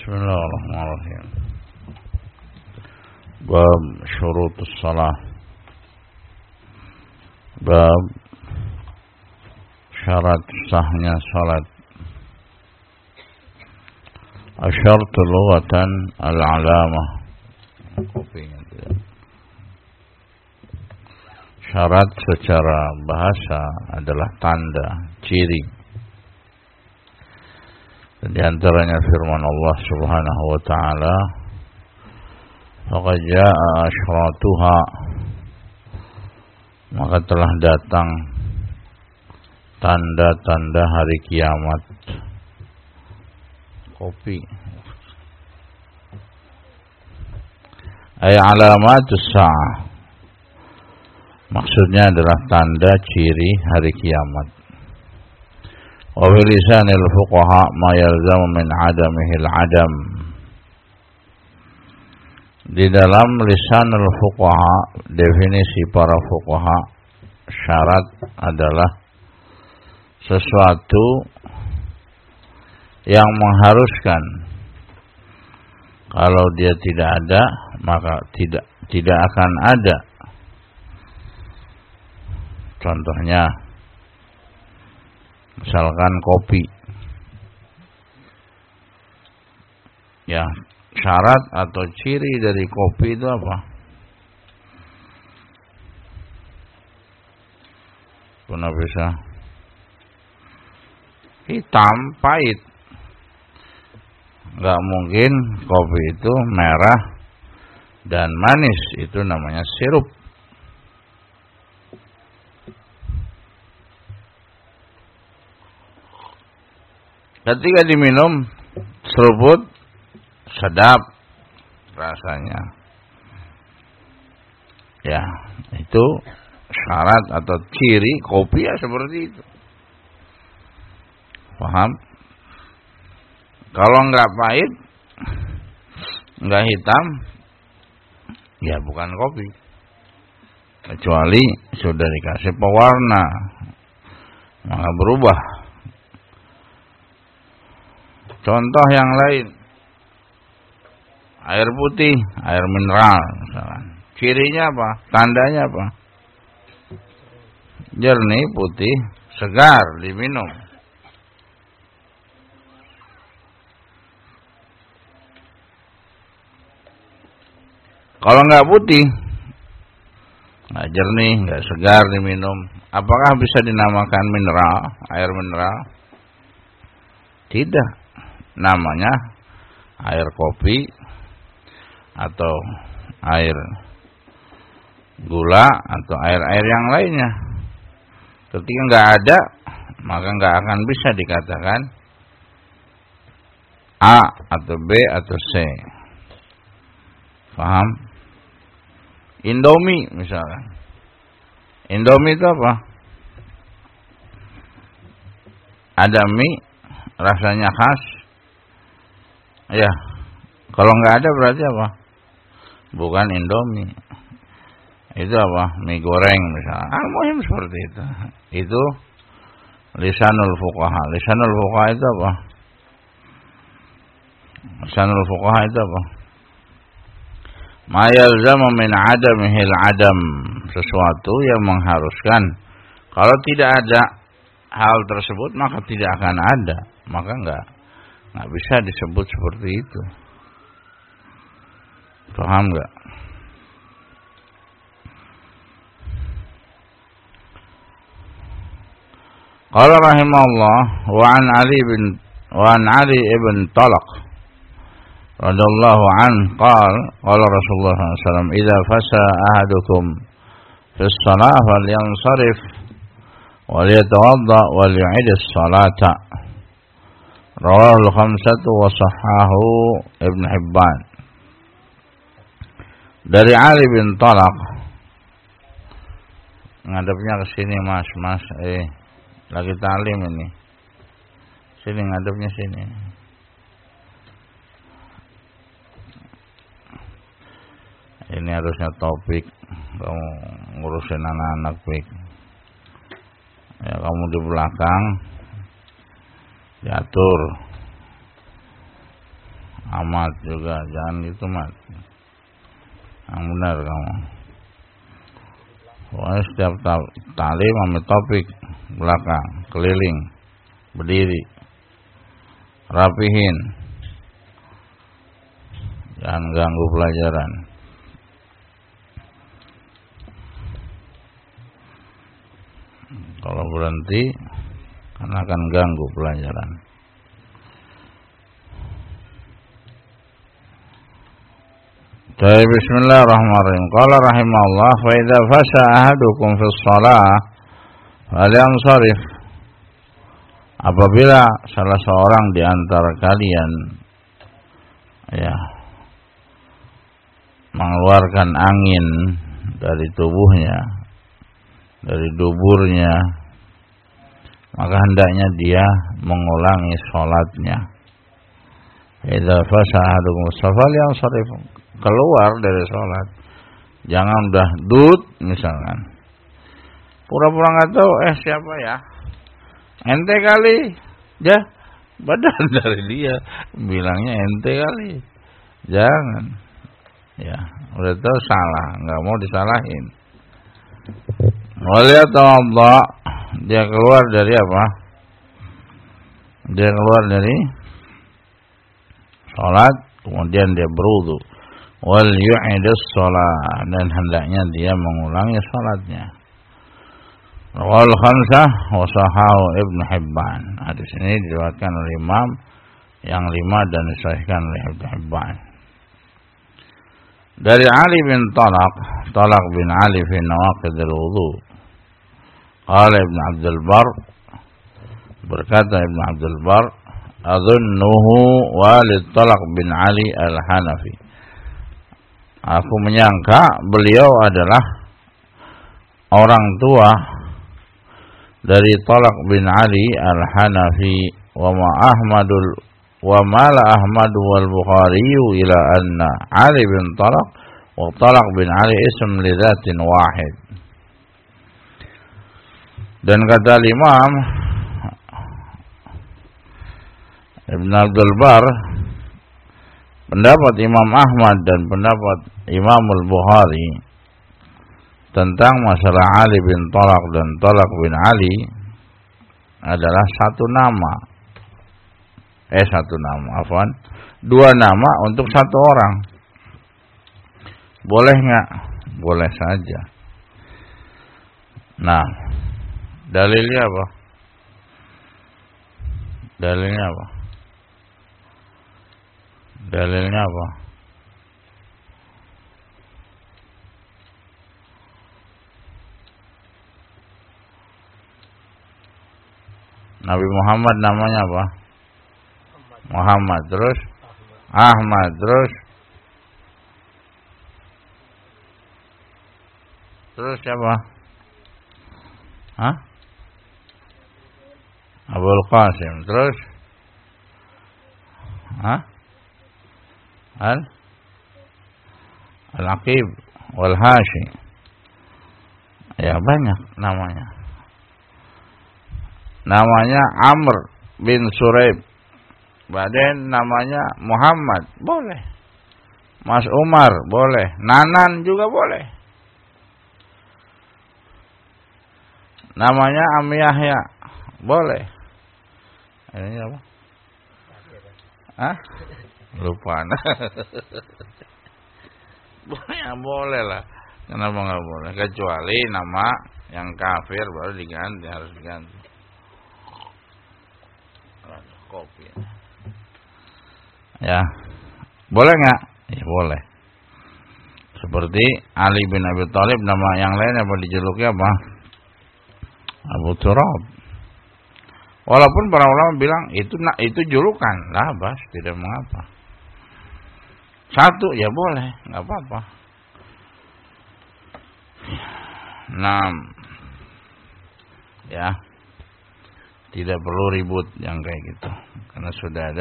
Bismillahirrahmanirrahim. Bab syurutus salah. Bab syarat sahnya salat. Asyartu lughatan al-alamah. Syarat secara bahasa adalah tanda, ciri. Di antaranya firman Allah Subhanahu wa taala, "Faqad jaa'a asyratuha." Maka telah datang tanda-tanda hari kiamat. Kopi. Ay alamatus sa'ah. Maksudnya adalah tanda ciri hari kiamat. Wa fi lisanil fuqaha ma yalzamu min adamihil adam. Di dalam lisanul fuqaha, definisi para fuqaha, syarat adalah sesuatu yang mengharuskan. Kalau dia tidak ada, maka tidak akan ada. Contohnya, misalkan kopi. Ya, syarat atau ciri dari kopi itu apa? Pernah bisa hitam, pahit. Enggak mungkin kopi itu merah dan manis, itu namanya sirup. Ketika diminum seruput, sedap rasanya. Ya, itu syarat atau ciri kopi ya seperti itu. Paham? Kalau enggak pahit, enggak hitam, ya bukan kopi. Kecuali sudah dikasih pewarna, maka berubah. Contoh yang lain, air putih, air mineral misalnya. Cirinya apa? Tandanya apa? Jernih, putih, segar diminum. Kalau enggak putih, enggak jernih, enggak segar diminum, apakah bisa dinamakan mineral, air mineral? Tidak. Namanya air kopi atau air gula atau air-air yang lainnya. Ketika enggak ada, maka enggak akan bisa dikatakan A atau B atau C. Paham? Indomie misalnya. Indomie itu apa? Ada mie, rasanya khas. Ya, kalau nggak ada berarti apa? Bukan Indomie. Itu apa? Mie goreng misalnya. Al-muhim seperti itu. Itu lisanul fuqaha. Lisanul fuqaha itu apa? Lisanul fuqaha itu apa? Ma yalzamu min adamihil adam. Sesuatu yang mengharuskan. Kalau tidak ada hal tersebut, maka tidak akan ada. Maka enggak bisa disebut seperti itu. Paham enggak? Qala rahimahullah wa an Ali ibn Talaq radhiyallahu anhu qala Rasulullah sallallahu alaihi wasallam idza fasa ahadukum fi shalah falyansarif wal yatawadda wal yu'id as-salata. Rawahul khamsatu wa sahhahu Ibn Hibban. Dari Ali bin Talaq. Ngadepnya ke sini Mas. Lagi talim ini. Sini ngadepnya sini. Ini harusnya topik. Kamu ngurusin anak-anak pik. Ya, kamu di belakang diatur Amat juga, jangan gitu mat. Yang benar kamu. Pokoknya setiap talim ambil topik belakang, keliling, berdiri, rapihin, jangan ganggu pelajaran. Kalau berhenti, karena akan ganggu pelajaran. Jadi bismillahirrahmanirrahim. Qala rahimahullah, fa idza fasha ahadukum fi shalah falyansarif. Apabila salah seorang di antara kalian mengeluarkan angin dari tubuhnya, dari duburnya, maka hendaknya dia mengulangi sholatnya. Idza fasha ahadukum falyansarif, keluar dari sholat, jangan udah dud misalkan, pura-pura nggak tahu, siapa ya, ente kali, ya badan dari dia, bilangnya ente kali, jangan, ya udah tahu salah, nggak mau disalahin. Waliyatawadda, dia keluar dari apa? Dia keluar dari sholat, kemudian dia berwudu. Wal yu'idus shalah, dan hendaknya dia mengulangi salatnya. Wal khamsah wa sahahu Ibnu Hibban. Hadis ini diriwayatkan oleh Imam yang 5 dan disahihkan oleh Ibnu Hibban. Dari Ali bin Talaq bin Ali fi nawaqidil wudu. Qala Ibnu Abdul Bar, berkata Ibnu Abdul Bar, adhunnuhu walid Talaq bin Ali al-Hanafi. Aku menyangka beliau adalah orang tua dari Talaq bin Ali al-Hanafi. Wa mala Ahmad wal Bukhari ila anna Ali bin Talaq wa Talaq bin Ali ism li dzatin wahid. Dan kata Imam Ibn Abdul Bar, pendapat Imam Ahmad dan pendapat Imam Al-Bukhari tentang masalah Ali bin Talaq dan Talaq bin Ali adalah dua nama untuk satu orang. Boleh nggak? Boleh saja. Nah, dalilnya apa? Dalilnya apa? Dalilnya apa? Nabi Muhammad namanya apa? Muhammad, terus Ahmad, terus siapa? Abul Qasim, terus Al-Aqib wal Hashi. Ya banyak namanya. Namanya Amr bin Suraib. Badan namanya Muhammad, boleh. Mas Umar, boleh. Nanan juga boleh. Namanya Am Yahya, boleh. Ini apa? Lupa. Boleh lah. Kenapa nggak boleh? Kecuali nama yang kafir baru diganti, harus diganti. Kopi. Ya, boleh nggak? Ya boleh. Seperti Ali bin Abi Thalib, nama yang lain apa dijuluki apa? Abu Turab. Walaupun para ulama bilang itu julukan, lah bas, tidak mengapa. Satu ya boleh, nggak apa-apa. 6 ya, tidak perlu ribut yang kayak gitu, karena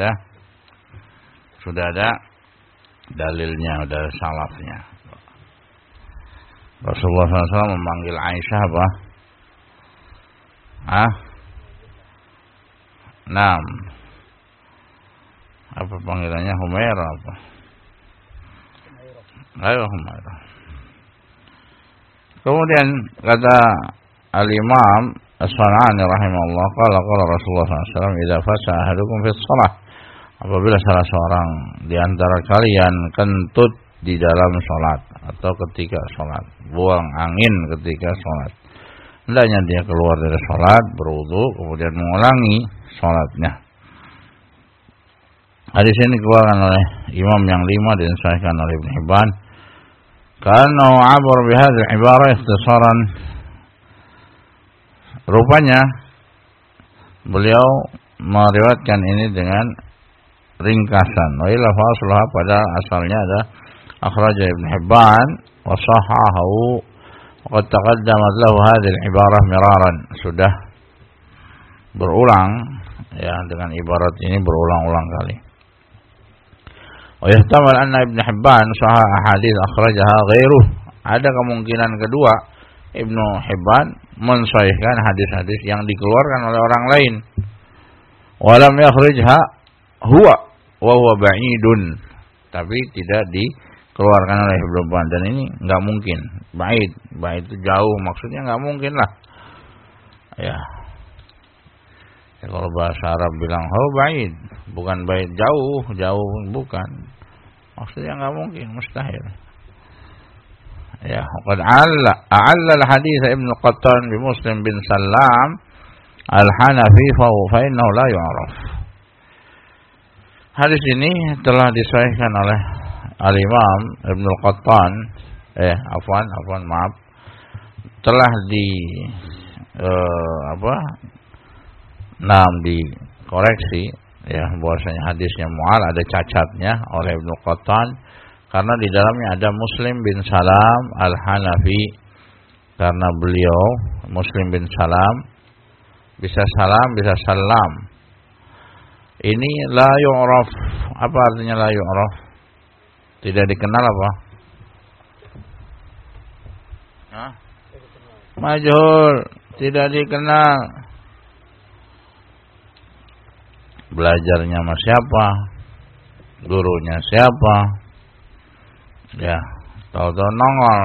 sudah ada dalilnya, ada salafnya. Rasulullah SAW memanggil Aisyah apa? 6. Apa panggilannya Humairah apa? Ayo Humairah. Kemudian kata Al-Imam As-San'ani rahimahullah, qala Rasulullah SAW, idza fasa ahadukum fi shalah, apabila salah seorang di antara kalian kentut di dalam salat atau ketika salat, buang angin ketika salat, hendaknya dia keluar dari salat, berwudu, kemudian mengulangi salatnya. Hadis ini dikeluarkan oleh Imam yang 5 dan disahihkan oleh Ibnu Hibban. Karena abar bihadzal ibarah ikhtisaran, rupanya beliau meriwayatkan ini dengan ringkasan. Wa ila faslah, pada asalnya ada akhraj Ibnu Hibban wa sahahahu wa qad taqaddamat lahu hadhihi al-ibarah miraran, sudah berulang ya dengan ibarat ini berulang-ulang kali. Wa yahtamal anna Ibnu Hibban sahah ahadits akhrajaha ghairuh, ada kemungkinan kedua Ibnu Hibban mensahihkan hadis-hadis yang dikeluarkan oleh orang lain. Walam yakhrijha huwa wa huwa ba'idun, tapi tidak dikeluarkan oleh Ibnu Hibban, dan ini enggak mungkin. Ba'id itu jauh, maksudnya enggak mungkin lah. Ya, kalau bahasa Arab bilang ba'id, bukan ba'id jauh bukan. Maksudnya enggak mungkin, mustahil. Ya, qad a'alla al-hadits Ibnu Qattan bi Muslim bin Salam al-Hanafi fa innahu la yu'raf. Hadis ini telah disahihkan oleh Al-Imam Ibnu Qattan, telah dikoreksi ya, bahwasanya hadisnya mu'al, ada cacatnya oleh Ibnu Qattan, karena di dalamnya ada Muslim bin Salam Al-Hanafi, karena beliau Muslim bin Salam bisa salam bisa salam. Ini la yu'raf. Apa artinya la yu'raf? Tidak dikenal apa? Majhul, tidak dikenal. Belajarnya sama siapa? Gurunya siapa? Ya, tahu-tahu nongol.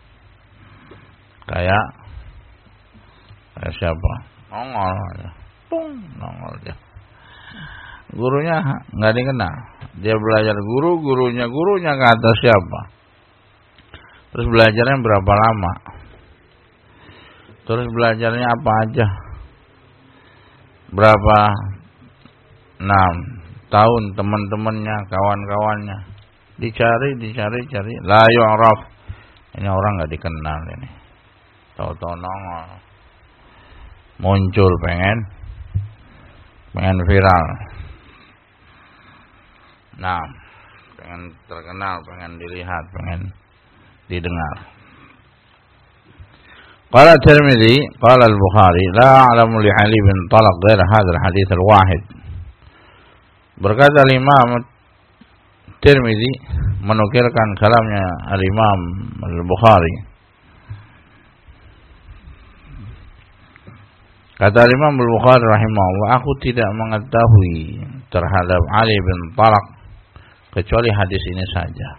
Kayak siapa? Nongol ya. Nongol dia. Gurunya enggak dikenal. Dia belajar gurunya kata siapa? Terus belajarnya berapa lama? Terus belajarnya apa aja? Berapa 6 tahun teman-temannya, kawan-kawannya. Dicari. La yu'raf. Ini orang enggak dikenal ini. Tahu-tahu nongol. Muncul pengen viral. Nah, pengen terkenal, pengen dilihat, pengen didengar. Qala Tirmidzi, qala Al-Bukhari, la a'lamu li Ali bin Talaq ghair hadzal hadits al-wahid. Berkata Imam Tirmidzi menukilkan kalamnya Al-Imam Al-Bukhari. Kata Imam Al-Bukhari rahimahullah, aku tidak mengetahui terhadap Ali bin Talaq kecuali hadis ini saja.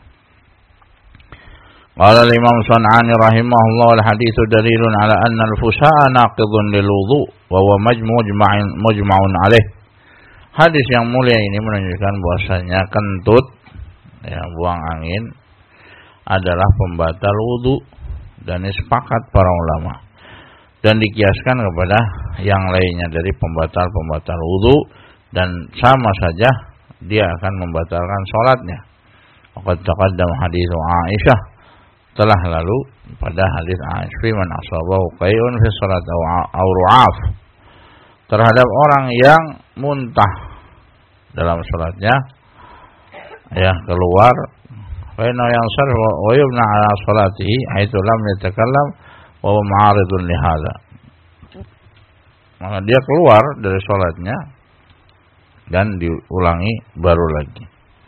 Qala Imam San'ani rahimahullah, al-haditsu dalilun ala anna al-fusa'a naqidun lil wudu' wa huwa mujma'un alaih. Hadis yang mulia ini menunjukkan bahwasanya kentut, ya, buang angin adalah pembatal wudu, dan ini sepakat para ulama, dan dikiaskan kepada yang lainnya dari pembatal wudu, dan sama saja dia akan membatalkan salatnya. Waqad taqaddama hadits Aisyah, telah lalu pada hadis Aisyah, fi man asabahu qai'un fi salat aw ru'af, terhadap orang yang muntah dalam salatnya, ya, keluar, fa inna yansarif wa yubna ala salatihi haitsu lam yatakallam wa huwa ma'aridun li hadza. Maka dia keluar dari salatnya dan diulangi baru lagi.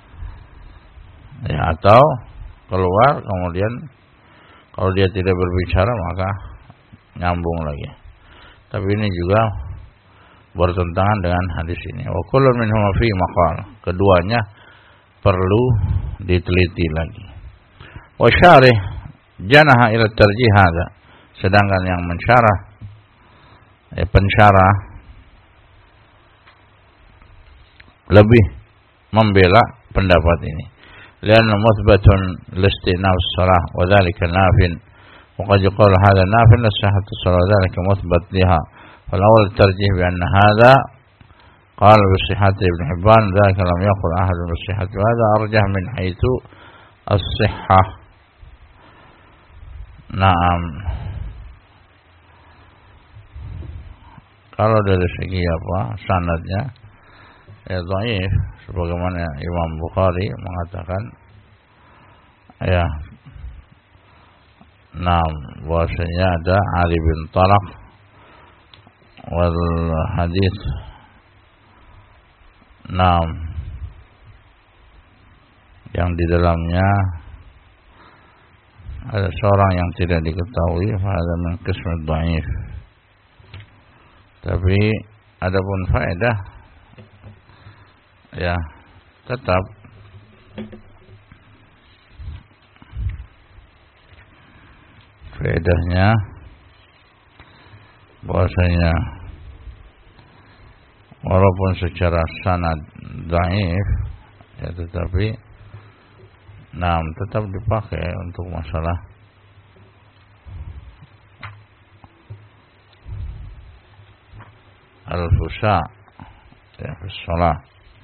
Ya, atau keluar kemudian kalau dia tidak berbicara maka nyambung lagi. Tapi ini juga bertentangan dengan hadis ini. Wa kullun minhuma fi maqal. Keduanya perlu diteliti lagi. Wa syarih janaha ila tarjih hadza. Sedangkan yang mensyarah pensyarah lebih membela pendapat ini. Lianna muthbatun listinaf salah wa dzalika nafin. Wa qad yuqalu hadza nafin la sihhatu salah wa dzalika muthbat liha. Fal awwal tarjih bi anna hadza qala bi sihhati Ibn Hibban dzalika lam yaqul ahad bi sihhati wa hadza arjah min haitsu as-sihhah. Naam. Kalau dari segi sanadnya dhaif, sebagaimana Imam Bukhari mengatakan bahwasanya ada Ali bin Talaq wal hadis yang di dalamnya ada seorang yang tidak diketahui, ada min qism dhaif. Tapi adapun faedah tetap faedahnya bahwasanya walaupun secara sanad dhaif tetapi tetap dipakai untuk masalah al-fusa fi shalah.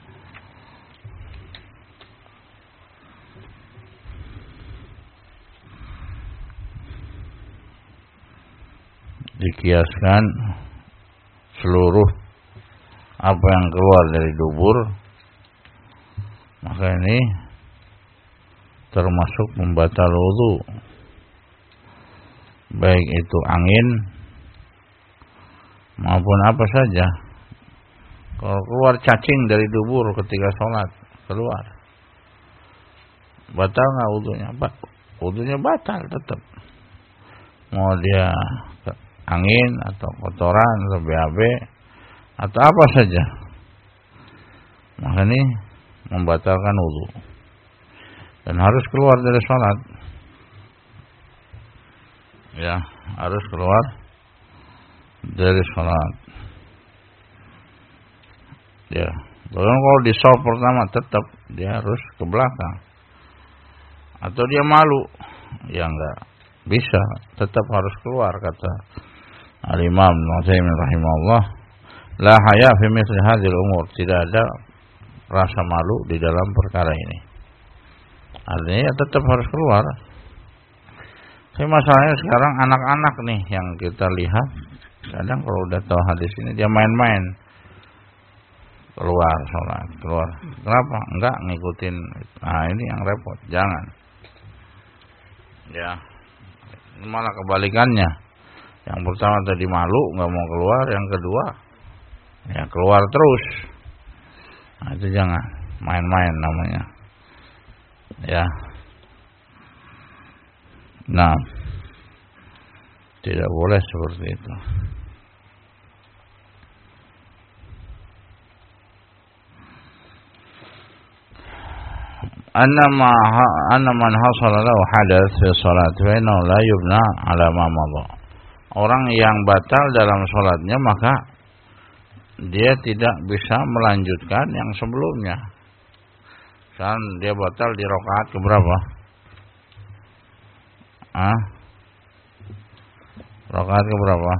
Dikiaskan seluruh apa yang keluar dari dubur, maka ini termasuk membatal wudu, baik itu angin maupun apa saja. Kalau keluar cacing dari dubur ketika sholat, keluar, batal nggak wudunya? Wudunya batal tetap. Mau dia angin atau kotoran atau BAB atau apa saja, maka ini membatalkan wudu dan harus keluar dari sholat. Harus keluar dari sholat. Bahkan kalau di shaf pertama tetap dia harus ke belakang, atau dia malu, enggak bisa, tetap harus keluar. Kata Al-Imam Nu'aimin rahimahullah, la haya fi mithli hadhil umur, tidak ada rasa malu di dalam perkara ini. Artinya tetap harus keluar. Tapi masalahnya sekarang anak-anak nih yang kita lihat, kadang kalau udah tahu hadis ini dia main-main keluar sholat, keluar. Kenapa? Enggak ngikutin. Nah, ini yang repot. Jangan. Malah kebalikannya. Yang pertama tadi malu, nggak mau keluar. Yang kedua, keluar terus. Nah, itu jangan. Main-main namanya. Nah, tidak boleh seperti itu. Anna man hasala lahu hadath fi salat fa innahu la yubna ala ma madha. Orang yang batal dalam salatnya maka dia tidak bisa melanjutkan yang sebelumnya. Kan dia batal di rakaat keberapa? Rakaat keberapa?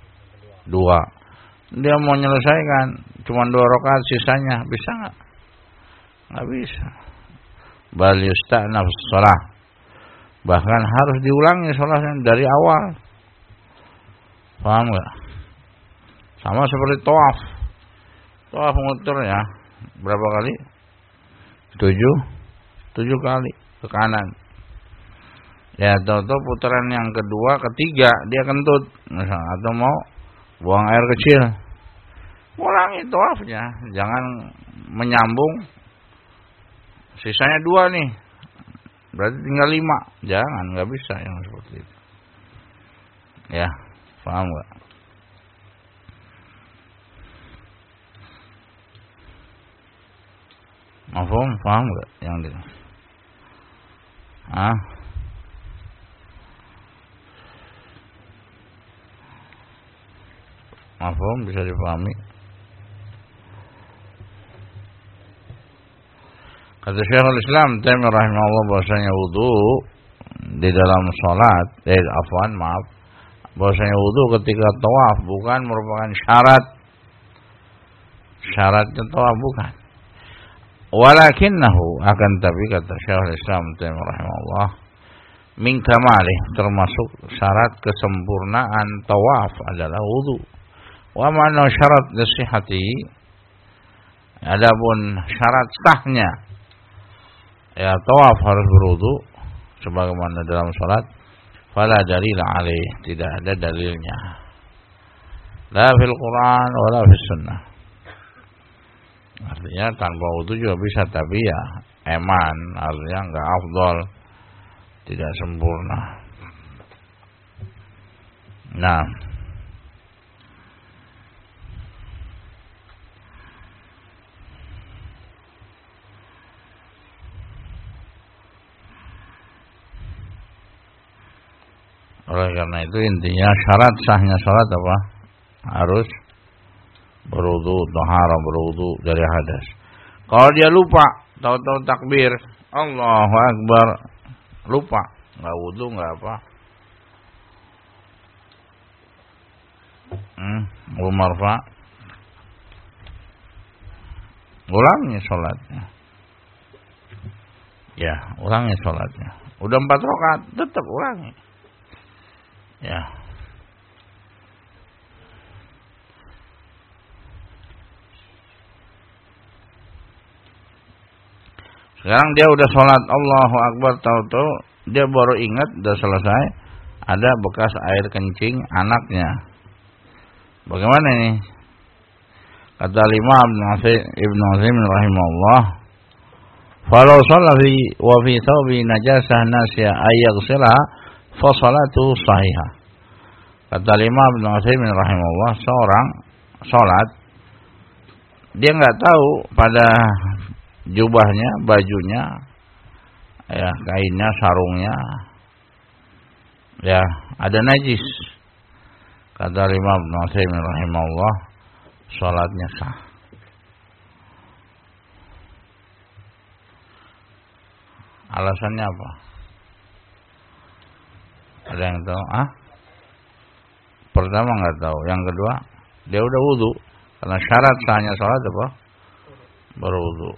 2. Dia mau menyelesaikan cuma 2 rakaat sisanya, bisa enggak? Enggak bisa. Bal yusta'naf shalah. Bahkan harus diulangi salatnya dari awal. Paham enggak? Sama seperti tawaf. Tawaf muter berapa kali? 7 kali ke kanan. Tahu-tahu putaran yang kedua, ketiga dia kentut misalnya, atau mau buang air kecil, ulangi tawafnya, jangan menyambung. Sisanya 2 nih, berarti tinggal 5. Jangan, nggak bisa yang seperti itu. Paham nggak? Mafhum, paham enggak yang di Mafhum, bisa dipahami. Kata Syekhul Islam Taimiyah rahimahullah bahwasanya wudu di dalam salat, bahwasanya wudu ketika tawaf bukan merupakan syaratnya tawaf, bukan. Walakinnahu, akan tapi kata Syekhul Islam Taimiyah rahimahullah, min kamalih, termasuk syarat kesempurnaan tawaf adalah wudu. Wa ma'na syarat lisihati, adapun syarat sahnya ya tawaf harus berwudu sebagaimana dalam salat, fala dalil alaih, tidak ada dalilnya, la fil Quran wala fis sunnah. Artinya tanpa wudu juga bisa, tapi ya eman, artinya enggak afdal, tidak sempurna. Nah, oleh karena itu intinya syarat sahnya salat apa? Harus berwudu, taharah, berwudu dari hadas. Kalau dia lupa, tahu-tahu takbir, Allahu Akbar, lupa, enggak wudu, enggak apa. Marfa, ulangi salatnya. Ya, ulangi salatnya. Udah 4 rakaat, tetap ulangi. Ya. Sekarang dia udah sholat Allahu Akbar, tahu-tahu dia baru ingat udah selesai ada bekas air kencing anaknya. Bagaimana ini? Kata Imam Ibnu Utsaimin rahimahullah, "Falau shalla wa fi thawbi najasah nasiya ayaghsilaha fa salatu sahihah." Kata Imam Ibnu Utsaimin rahimahullah, seorang sholat dia enggak tahu pada jubahnya, bajunya, ya kainnya, sarungnya, ya ada najis. Kata Imam Ibnu Utsaimin rahimahullah, salatnya sah. Alasannya apa? Ada yang tahu? Pertama enggak tahu, yang kedua dia udah wudu. Karena syarat sahnya salat apa? Berwudu.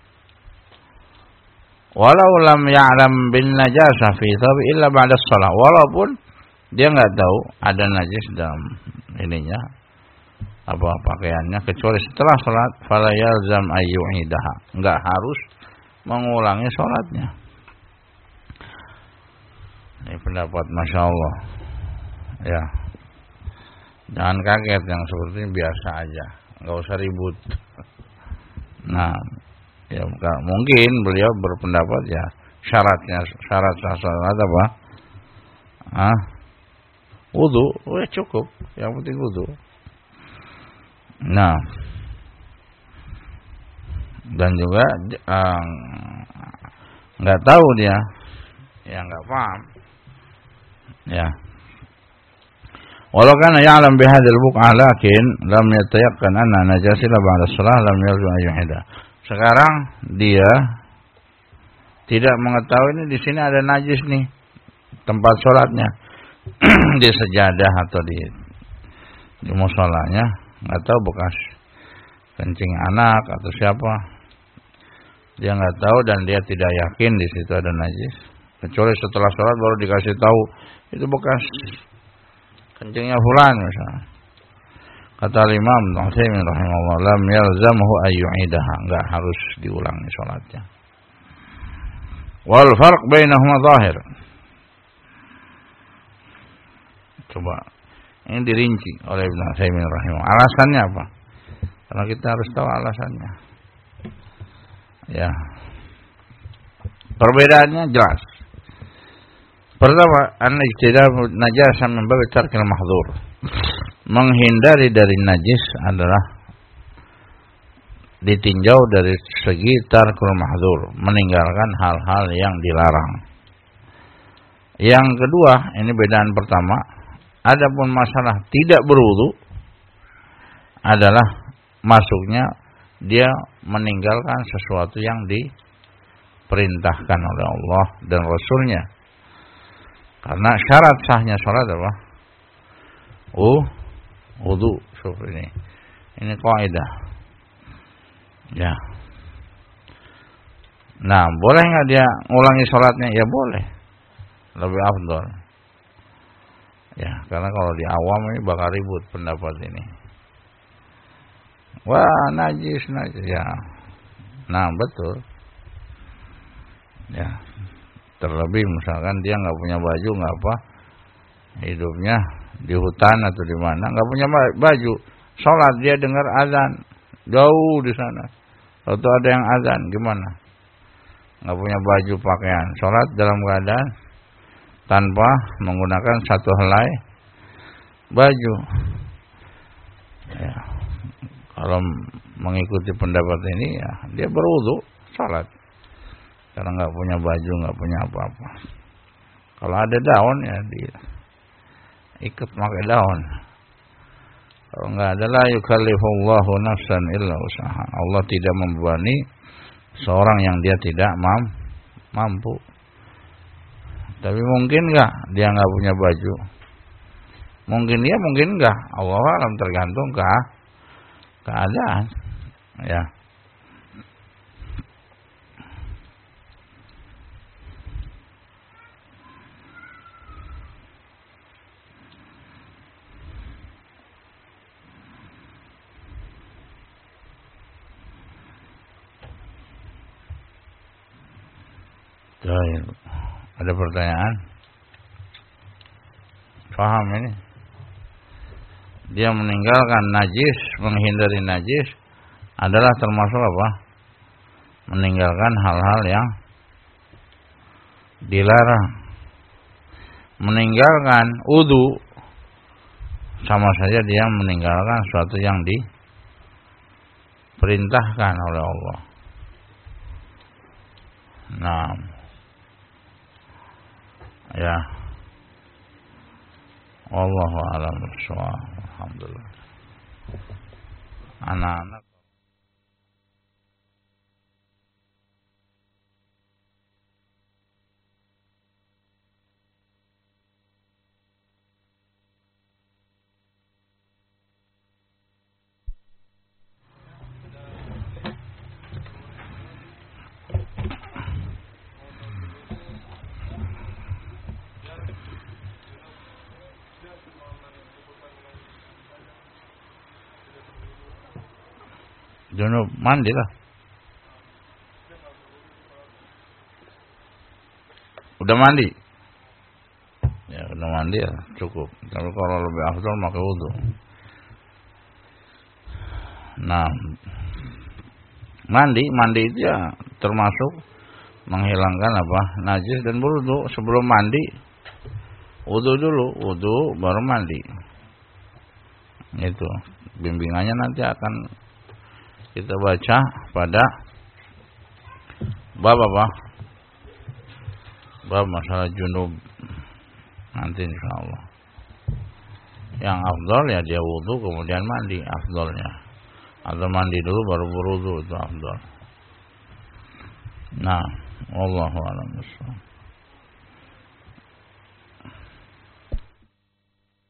Walau lam ya'lam bin najasah fi thawbi illa ba'da shalah, walaupun dia enggak tahu ada najis dalam ininya apa pakaiannya kecuali setelah salat, fala yalzam ayyu'idaha, enggak harus mengulangi salatnya. Ini pendapat Masya Allah. Ya, jangan kaget, yang seperti ini biasa aja, enggak usah ribut. Nah, ya mungkin beliau berpendapat ya syarat salat apa? Wudu, cukup. Yang penting wudu. Nah, dan juga nggak tahu dia, ya nggak paham. Ya. Walau kana ya'lam bihadzal buq'ah lakin lam yatayaqqan anna najasila ba'da shalah lam yalzam ayyuhida. Sekarang dia tidak mengetahui ini di sini ada najis nih tempat sholatnya di sejadah atau di musholanya, nggak tahu bekas kencing anak atau siapa, dia nggak tahu dan dia tidak yakin di situ ada najis, kecuali setelah sholat baru dikasih tahu itu bekas kencingnya fulan misalnya. Kata Imam Utsaimin rahimahullah, lam yalzamhu ayyu'idaha, enggak harus diulangi salatnya. Wal farq bainahuma zahir. Coba ini dirinci oleh Ibnu Utsaimin rahimahullah. Alasannya apa? Karena kita harus tahu alasannya. Ya. Perbedaannya jelas. Pertama, an-ijtinab najasah min bab tarkil mahdhur. Menghindari dari najis adalah ditinjau dari segi tarkul mahdzur, meninggalkan hal-hal yang dilarang. Yang kedua, ini bedaan pertama, adapun masalah tidak berwudu adalah masuknya dia meninggalkan sesuatu yang diperintahkan oleh Allah dan Rasulnya. Karena syarat sahnya sholat apa? Wudu. Ini kaidah. Ya. Nah, boleh nggak dia ngulangi sholatnya? Ya boleh. Lebih afdol. Ya, karena kalau di awam ini bakal ribut pendapat ini. Wah, najis ya. Nah, betul. Ya. Terlebih misalkan dia nggak punya baju, nggak apa, hidupnya di hutan atau di mana, nggak punya baju, sholat dia dengar azan jauh di sana, atau ada yang azan, gimana? Nggak punya baju pakaian, sholat dalam keadaan tanpa menggunakan satu helai baju. Ya, kalau mengikuti pendapat ini ya dia berwudu sholat. Karena nggak punya baju, nggak punya apa-apa. Kalau ada daun ya dia ikut pakai daun. Kalau nggak ada, la yukallifullahu nafsan illa usaha. Allah tidak membebani seorang yang dia tidak mampu. Tapi mungkin nggak dia nggak punya baju? Mungkin ya, mungkin nggak. Allah alam, tergantung keadaan. Ya. Ada pertanyaan? Paham ini? Dia meninggalkan najis, menghindari najis adalah termasuk apa? Meninggalkan hal-hal yang dilarang. Meninggalkan wudu sama saja dia meninggalkan sesuatu yang diperintahkan oleh Allah. Nah, ya, wallahu a'lam bishawab. Alhamdulillah. Anak-anak junub mandi lah. Udah mandi? Ya udah mandi ya cukup. Tapi kalau lebih afdal pakai wudu. Nah, mandi itu ya termasuk menghilangkan apa? Najis dan berwudu. Sebelum mandi wudu dulu, wudu baru mandi. Itu bimbingannya nanti akan kita baca pada bab apa? Bab masalah junub nanti insyaallah. Yang afdal ya dia wudu kemudian mandi afdalnya. Atau mandi dulu baru berwudu itu afdal. Nah, wallahu a'lam bishawab.